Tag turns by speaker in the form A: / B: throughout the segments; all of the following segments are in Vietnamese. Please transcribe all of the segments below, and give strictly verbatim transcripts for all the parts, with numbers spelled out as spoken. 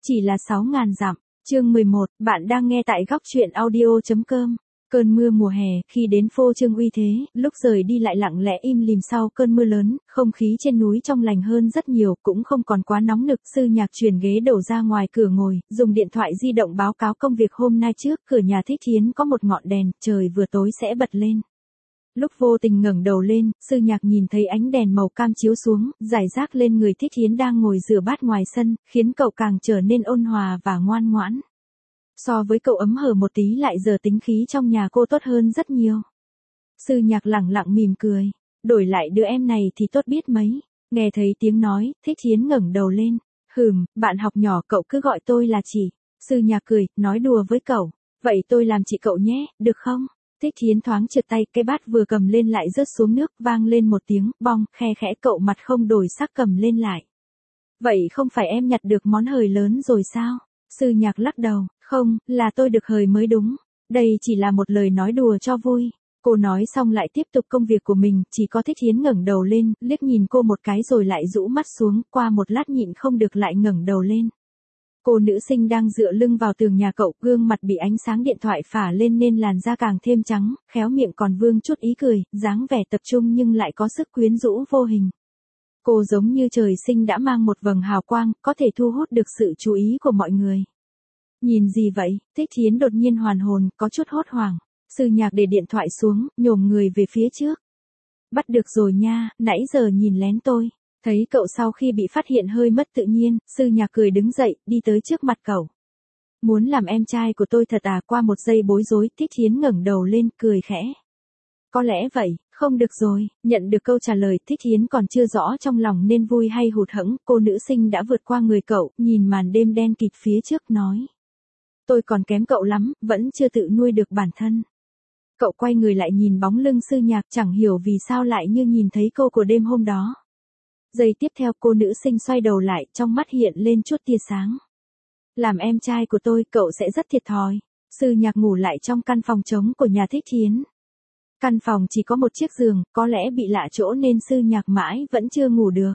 A: Chỉ là sáu ngàn dặm. Chương mười một, bạn đang nghe tại góc truyện audio chấm com. Cơn mưa mùa hè, khi đến phô Trương Uy Thế, lúc rời đi lại lặng lẽ im lìm sau cơn mưa lớn, không khí trên núi trong lành hơn rất nhiều, cũng không còn quá nóng nực. Sư Nhạc chuyển ghế đầu ra ngoài cửa ngồi, dùng điện thoại di động báo cáo công việc hôm nay. Trước cửa nhà Thích Thiến có một ngọn đèn, trời vừa tối sẽ bật lên. Lúc vô tình ngẩng đầu lên, Sư Nhạc nhìn thấy ánh đèn màu cam chiếu xuống, rải rác lên người Thích Thiến đang ngồi rửa bát ngoài sân, khiến cậu càng trở nên ôn hòa và ngoan ngoãn. So với cậu ấm hở một tí lại giờ tính khí trong nhà cô tốt hơn rất nhiều. Sư Nhạc lẳng lặng mỉm cười, đổi lại đứa em này thì tốt biết mấy. Nghe thấy tiếng nói, Thích Thiến ngẩng đầu lên. Hừm, bạn học nhỏ cậu cứ gọi tôi là chị. Sư Nhạc cười, nói đùa với cậu. Vậy tôi làm chị cậu nhé, được không? Thích Thiến thoáng trượt tay, cái bát vừa cầm lên lại rớt xuống nước, vang lên một tiếng, bong, khe khẽ. Cậu mặt không đổi sắc cầm lên lại. Vậy không phải em nhặt được món hời lớn rồi sao? Sư Nhạc lắc đầu, không, là tôi được hời mới đúng. Đây chỉ là một lời nói đùa cho vui. Cô nói xong lại tiếp tục công việc của mình, chỉ có Thích Thiến ngẩng đầu lên, liếc nhìn cô một cái rồi lại rũ mắt xuống, qua một lát nhịn không được lại ngẩng đầu lên. Cô nữ sinh đang dựa lưng vào tường nhà cậu, gương mặt bị ánh sáng điện thoại phả lên nên làn da càng thêm trắng, khéo miệng còn vương chút ý cười, dáng vẻ tập trung nhưng lại có sức quyến rũ vô hình. Cô giống như trời sinh đã mang một vầng hào quang, có thể thu hút được sự chú ý của mọi người. Nhìn gì vậy? Thích Thiến đột nhiên hoàn hồn, có chút hốt hoảng. Sư Nhạc để điện thoại xuống, nhổm người về phía trước. Bắt được rồi nha, nãy giờ nhìn lén tôi. Thấy cậu sau khi bị phát hiện hơi mất tự nhiên, Sư Nhạc cười đứng dậy, đi tới trước mặt cậu. Muốn làm em trai của tôi thật à? Qua một giây bối rối, Thích Thiến ngẩng đầu lên, cười khẽ. Có lẽ vậy, không được rồi. Nhận được câu trả lời, Thích Thiến còn chưa rõ trong lòng nên vui hay hụt hẫng, cô nữ sinh đã vượt qua người cậu, nhìn màn đêm đen kịt phía trước nói. Tôi còn kém cậu lắm, vẫn chưa tự nuôi được bản thân. Cậu quay người lại nhìn bóng lưng Sư Nhạc, chẳng hiểu vì sao lại như nhìn thấy cô của đêm hôm đó. Giây tiếp theo cô nữ sinh xoay đầu lại, trong mắt hiện lên chút tia sáng. Làm em trai của tôi, cậu sẽ rất thiệt thòi. Sư Nhạc ngủ lại trong căn phòng trống của nhà Thích Thiến. Căn phòng chỉ có một chiếc giường, có lẽ bị lạ chỗ nên Sư Nhạc mãi vẫn chưa ngủ được.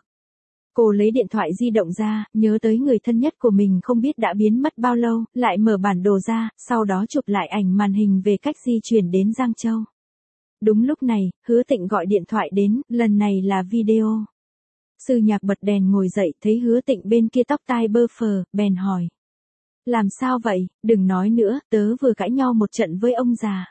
A: Cô lấy điện thoại di động ra, nhớ tới người thân nhất của mình không biết đã biến mất bao lâu, lại mở bản đồ ra, sau đó chụp lại ảnh màn hình về cách di chuyển đến Giang Châu. Đúng lúc này, Hứa Tịnh gọi điện thoại đến, lần này là video. Sư Nhạc bật đèn ngồi dậy, thấy Hứa Tịnh bên kia tóc tai bơ phờ, bèn hỏi. Làm sao vậy? Đừng nói nữa, tớ vừa cãi nhau một trận với ông già.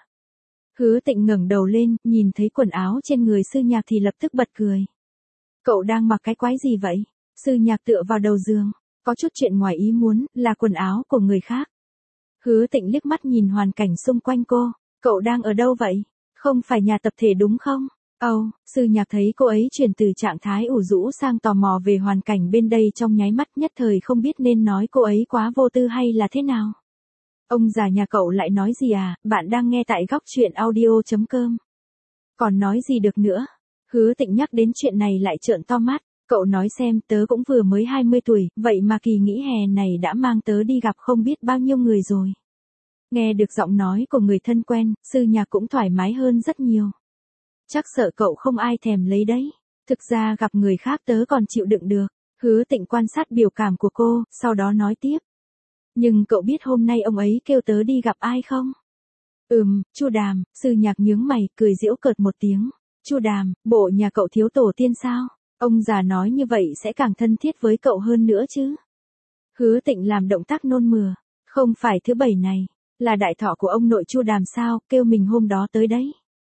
A: Hứa Tịnh ngẩng đầu lên, nhìn thấy quần áo trên người Sư Nhạc thì lập tức bật cười. Cậu đang mặc cái quái gì vậy? Sư Nhạc tựa vào đầu giường. Có chút chuyện ngoài ý muốn, là quần áo của người khác. Hứa Tịnh liếc mắt nhìn hoàn cảnh xung quanh cô. Cậu đang ở đâu vậy? Không phải nhà tập thể đúng không? Ồ, oh, Sư Nhạc thấy cô ấy chuyển từ trạng thái ủ rũ sang tò mò về hoàn cảnh bên đây trong nháy mắt, nhất thời không biết nên nói cô ấy quá vô tư hay là thế nào. Ông già nhà cậu lại nói gì à? Bạn đang nghe tại góc truyện audio chấm com. Còn nói gì được nữa? Hứa Tịnh nhắc đến chuyện này lại trợn to mắt. Cậu nói xem, tớ cũng vừa mới hai mươi tuổi, vậy mà kỳ nghỉ hè này đã mang tớ đi gặp không biết bao nhiêu người rồi. Nghe được giọng nói của người thân quen, Sư Nhạc cũng thoải mái hơn rất nhiều. Chắc sợ cậu không ai thèm lấy đấy. Thực ra gặp người khác tớ còn chịu đựng được. Hứa Tịnh quan sát biểu cảm của cô, sau đó nói tiếp. Nhưng cậu biết hôm nay ông ấy kêu tớ đi gặp ai không? Ừm, Chu Đàm. Sư Nhạc nhướng mày, cười giễu cợt một tiếng. Chu Đàm, bộ nhà cậu thiếu tổ tiên sao? Ông già nói như vậy sẽ càng thân thiết với cậu hơn nữa chứ. Hứa Tịnh làm động tác nôn mửa. Không phải thứ bảy này, là đại thọ của ông nội Chu Đàm sao, kêu mình hôm đó tới đấy.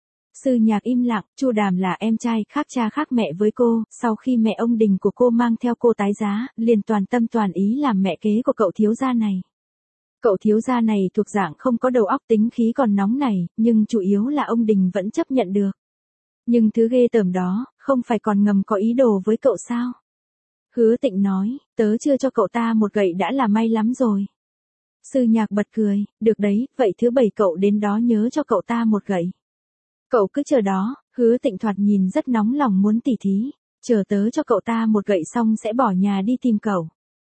A: Sư Nhạc im lặng, Chu Đàm là em trai khác cha khác mẹ với cô, sau khi mẹ ông Đình của cô mang theo cô tái giá, liền toàn tâm toàn ý làm mẹ kế của cậu thiếu gia này. Cậu thiếu gia này thuộc dạng không có đầu óc, tính khí còn nóng này, nhưng chủ yếu là ông Đình vẫn chấp nhận được. Nhưng thứ ghê tởm đó, không phải còn ngầm có ý đồ với cậu sao? Hứa Tịnh nói, tớ chưa cho cậu ta một gậy đã là may lắm rồi. Sư Nhạc bật cười, được đấy, vậy thứ bảy cậu đến đó nhớ cho cậu ta một gậy. Cậu cứ chờ đó. Hứa Tịnh thoạt nhìn rất nóng lòng muốn tỉ thí. Chờ tớ cho cậu ta một gậy xong sẽ bỏ nhà đi tìm cậu.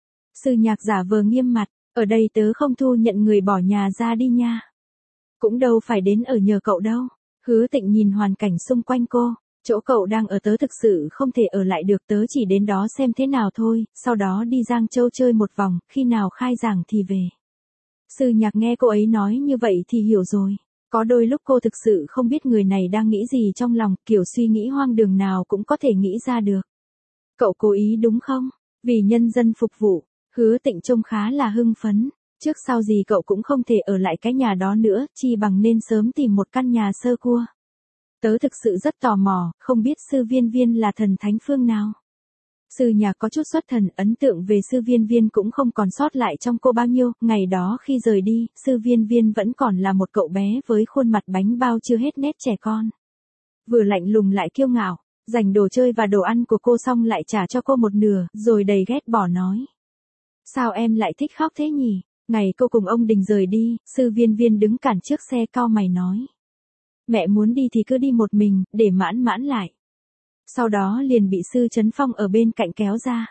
A: Sư Nhạc giả vờ nghiêm mặt, ở đây tớ không thu nhận người bỏ nhà ra đi nha. Cũng đâu phải đến ở nhờ cậu đâu. Hứa Tịnh nhìn hoàn cảnh xung quanh cô. Chỗ cậu đang ở tớ thực sự không thể ở lại được, tớ chỉ đến đó xem thế nào thôi, sau đó đi Giang Châu chơi một vòng, khi nào khai giảng thì về. Sư Nhạc nghe cô ấy nói như vậy thì hiểu rồi. Có đôi lúc cô thực sự không biết người này đang nghĩ gì trong lòng, kiểu suy nghĩ hoang đường nào cũng có thể nghĩ ra được. Cậu cố ý đúng không? Vì nhân dân phục vụ, Hứa Tịnh trông khá là hưng phấn. Trước sau gì cậu cũng không thể ở lại cái nhà đó nữa, chi bằng nên sớm tìm một căn nhà sơ cua. Tớ thực sự rất tò mò, không biết sư Viên Viên là thần thánh phương nào. Sư Nhạc có chút xuất thần, ấn tượng về sư Viên Viên cũng không còn sót lại trong cô bao nhiêu. Ngày đó khi rời đi, sư Viên Viên vẫn còn là một cậu bé với khuôn mặt bánh bao chưa hết nét trẻ con. Vừa lạnh lùng lại kiêu ngạo, giành đồ chơi và đồ ăn của cô xong lại trả cho cô một nửa, rồi đầy ghét bỏ nói. Sao em lại thích khóc thế nhỉ? Ngày cô cùng ông Đình rời đi, sư Viên Viên đứng cản trước xe cau mày nói. Mẹ muốn đi thì cứ đi một mình, để Mãn Mãn lại. Sau đó liền bị sư Trấn Phong ở bên cạnh kéo ra.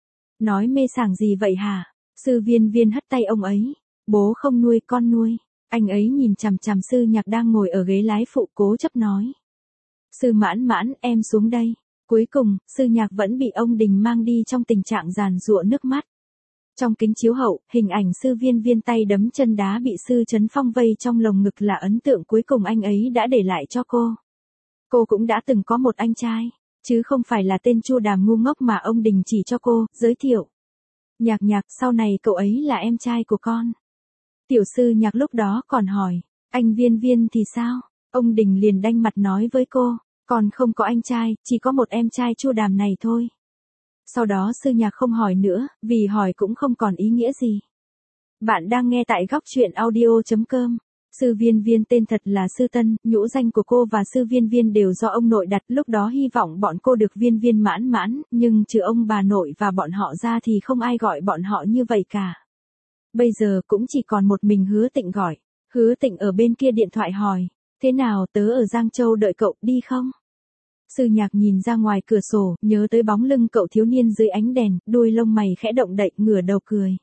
A: Nói mê sảng gì vậy hả? Sư Viên Viên hất tay ông ấy. Bố không nuôi con nuôi. Anh ấy nhìn chằm chằm sư Nhạc đang ngồi ở ghế lái phụ cố chấp nói. Sư Mãn Mãn, em xuống đây. Cuối cùng, sư Nhạc vẫn bị ông Đình mang đi trong tình trạng giàn giụa nước mắt. Trong kính chiếu hậu, hình ảnh sư Viên Viên tay đấm chân đá bị sư Trấn Phong vây trong lồng ngực là ấn tượng cuối cùng anh ấy đã để lại cho cô. Cô cũng đã từng có một anh trai, chứ không phải là tên Chu Đàm ngu ngốc mà ông Đình chỉ cho cô, giới thiệu. Nhạc Nhạc, sau này cậu ấy là em trai của con. Tiểu sư Nhạc lúc đó còn hỏi, anh Viên Viên thì sao? Ông Đình liền đanh mặt nói với cô, còn không có anh trai, chỉ có một em trai Chu Đàm này thôi. Sau đó sư Nhạc không hỏi nữa, vì hỏi cũng không còn ý nghĩa gì. Bạn đang nghe tại góc truyện audio chấm com. Sư Viên Viên tên thật là Sư Tân, nhũ danh của cô và sư Viên Viên đều do ông nội đặt, lúc đó hy vọng bọn cô được Viên Viên Mãn Mãn, nhưng trừ ông bà nội và bọn họ ra thì không ai gọi bọn họ như vậy cả. Bây giờ cũng chỉ còn một mình Hứa Tịnh gọi. Hứa Tịnh ở bên kia điện thoại hỏi, thế nào, tớ ở Giang Châu đợi cậu, đi không? Sư Nhạc nhìn ra ngoài cửa sổ, nhớ tới bóng lưng cậu thiếu niên dưới ánh đèn, đuôi lông mày khẽ động đậy, ngửa đầu cười.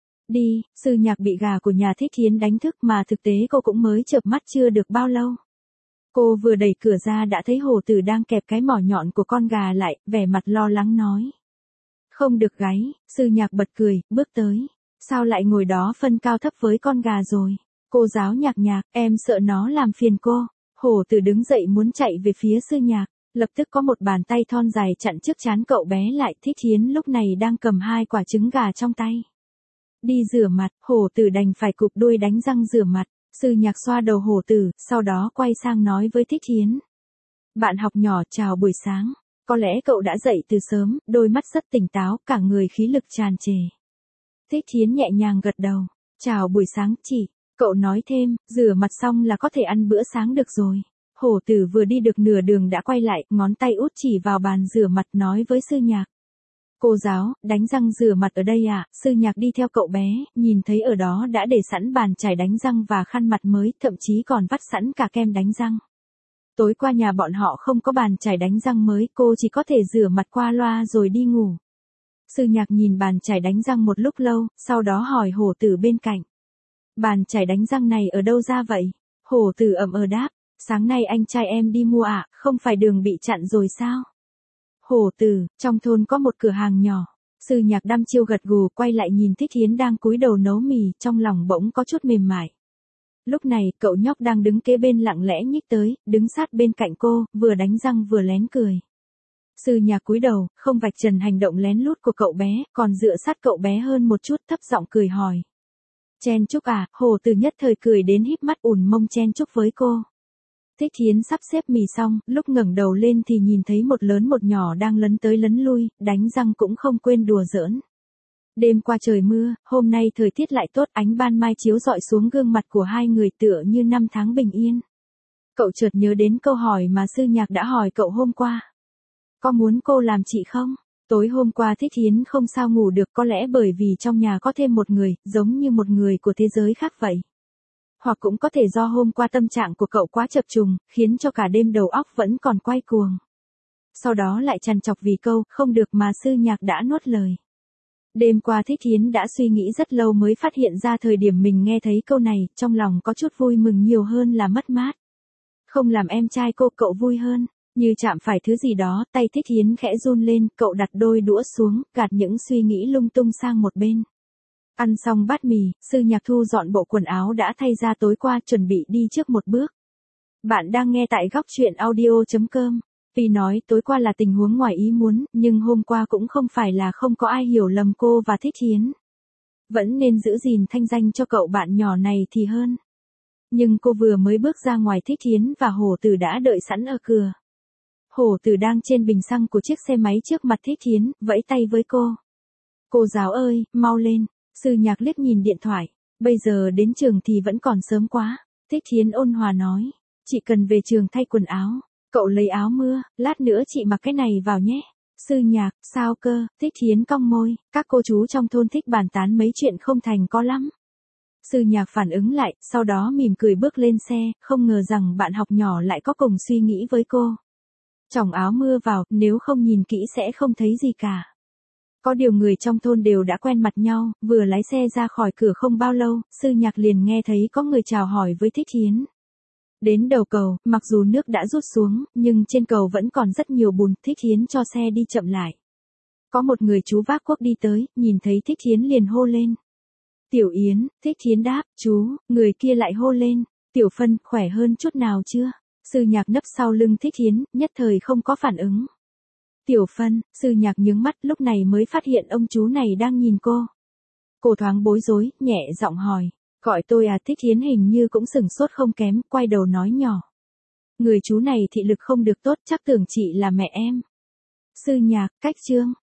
A: Đi, sư Nhạc bị gà của nhà Thích Thiến đánh thức mà thực tế cô cũng mới chợp mắt chưa được bao lâu. Cô vừa đẩy cửa ra đã thấy Hồ Tử đang kẹp cái mỏ nhọn của con gà lại, vẻ mặt lo lắng nói. Không được gáy, sư Nhạc bật cười, bước tới. Sao lại ngồi đó phân cao thấp với con gà rồi? Cô giáo Nhạc Nhạc, em sợ nó làm phiền cô. Hồ Tử đứng dậy muốn chạy về phía sư Nhạc. Lập tức có một bàn tay thon dài chặn trước trán cậu bé lại. Thích Thiến lúc này đang cầm hai quả trứng gà trong tay. Đi rửa mặt, Hổ Tử đành phải cụp đuôi đánh răng rửa mặt. Sư Nhạc xoa đầu Hổ Tử, sau đó quay sang nói với Thích Thiến. Bạn học nhỏ, chào buổi sáng. Có lẽ cậu đã dậy từ sớm, đôi mắt rất tỉnh táo, cả người khí lực tràn trề. Thích Thiến nhẹ nhàng gật đầu. Chào buổi sáng chị. Cậu nói thêm, rửa mặt xong là có thể ăn bữa sáng được rồi. Hổ Tử vừa đi được nửa đường đã quay lại, ngón tay út chỉ vào bàn rửa mặt nói với sư Nhạc. Cô giáo, đánh răng rửa mặt ở đây à? Sư Nhạc đi theo cậu bé, nhìn thấy ở đó đã để sẵn bàn chải đánh răng và khăn mặt mới, thậm chí còn vắt sẵn cả kem đánh răng. Tối qua nhà bọn họ không có bàn chải đánh răng mới, cô chỉ có thể rửa mặt qua loa rồi đi ngủ. Sư Nhạc nhìn bàn chải đánh răng một lúc lâu, sau đó hỏi Hổ Tử bên cạnh. Bàn chải đánh răng này ở đâu ra vậy? Hổ Tử ậm ờ đáp. Sáng nay anh trai em đi mua ạ, à, không phải đường bị chặn rồi sao? Hổ Tử, trong thôn có một cửa hàng nhỏ. Sư Nhạc đăm chiêu gật gù, quay lại nhìn Thích Thiến đang cúi đầu nấu mì, trong lòng bỗng có chút mềm mại. Lúc này, cậu nhóc đang đứng kế bên lặng lẽ nhích tới, đứng sát bên cạnh cô, vừa đánh răng vừa lén cười. Sư Nhạc cúi đầu, không vạch trần hành động lén lút của cậu bé, còn dựa sát cậu bé hơn một chút, thấp giọng cười hỏi. Chen chúc à? Hổ Tử nhất thời cười đến híp mắt ủn mông chen chúc với cô. Thích Thiến sắp xếp mì xong, lúc ngẩng đầu lên thì nhìn thấy một lớn một nhỏ đang lấn tới lấn lui, đánh răng cũng không quên đùa giỡn. Đêm qua trời mưa, hôm nay thời tiết lại tốt, ánh ban mai chiếu rọi xuống gương mặt của hai người tựa như năm tháng bình yên. Cậu chợt nhớ đến câu hỏi mà sư Nhạc đã hỏi cậu hôm qua. Có muốn cô làm chị không? Tối hôm qua Thích Thiến không sao ngủ được, có lẽ bởi vì trong nhà có thêm một người, giống như một người của thế giới khác vậy. Hoặc cũng có thể do hôm qua tâm trạng của cậu quá chập trùng, khiến cho cả đêm đầu óc vẫn còn quay cuồng. Sau đó lại trằn trọc vì câu, không được mà sư Nhạc đã nuốt lời. Đêm qua Thích Thiến đã suy nghĩ rất lâu mới phát hiện ra thời điểm mình nghe thấy câu này, trong lòng có chút vui mừng nhiều hơn là mất mát. Không làm em trai cô, cậu vui hơn. Như chạm phải thứ gì đó, tay Thích Hiến khẽ run lên, cậu đặt đôi đũa xuống, gạt những suy nghĩ lung tung sang một bên. Ăn xong bát mì, Sư Nhạc thu dọn bộ quần áo đã thay ra tối qua, chuẩn bị đi trước một bước. Bạn đang nghe tại góc truyện audio chấm com. Vì nói tối qua là tình huống ngoài ý muốn, nhưng hôm qua cũng không phải là không có ai hiểu lầm cô và Thích Hiến. Vẫn nên giữ gìn thanh danh cho cậu bạn nhỏ này thì hơn. Nhưng cô vừa mới bước ra ngoài, Thích Hiến và Hổ Tử đã đợi sẵn ở cửa. Hổ Tử đang trên bình xăng của chiếc xe máy trước mặt Thích Hiến, vẫy tay với cô. Cô giáo ơi, mau lên. Sư Nhạc liếc nhìn điện thoại. Bây giờ đến trường thì vẫn còn sớm quá. Thích Hiến ôn hòa nói. Chị cần về trường thay quần áo. Cậu lấy áo mưa, lát nữa chị mặc cái này vào nhé. Sư Nhạc, sao cơ? Thích Hiến cong môi. Các cô chú trong thôn thích bàn tán mấy chuyện không thành có lắm. Sư Nhạc phản ứng lại, sau đó mỉm cười bước lên xe, không ngờ rằng bạn học nhỏ lại có cùng suy nghĩ với cô. Chồng áo mưa vào, nếu không nhìn kỹ sẽ không thấy gì cả. Có điều người trong thôn đều đã quen mặt nhau, vừa lái xe ra khỏi cửa không bao lâu, Sư Nhạc liền nghe thấy có người chào hỏi với Thích Hiến. Đến đầu cầu, mặc dù nước đã rút xuống, nhưng trên cầu vẫn còn rất nhiều bùn, Thích Hiến cho xe đi chậm lại. Có một người chú vác cuốc đi tới, nhìn thấy Thích Hiến liền hô lên. Tiểu Yến, Thích Hiến đáp, chú, người kia lại hô lên. Tiểu Phân, khỏe hơn chút nào chưa? Sư Nhạc nấp sau lưng Thích Hiến, nhất thời không có phản ứng. Tiểu Phân, Sư Nhạc nhướng mắt, lúc này mới phát hiện ông chú này đang nhìn cô. Cô thoáng bối rối, nhẹ giọng hỏi. Gọi tôi à? Thích Hiến hình như cũng sửng sốt không kém, quay đầu nói nhỏ. Người chú này thị lực không được tốt, chắc tưởng chị là mẹ em. Sư Nhạc, cách chương.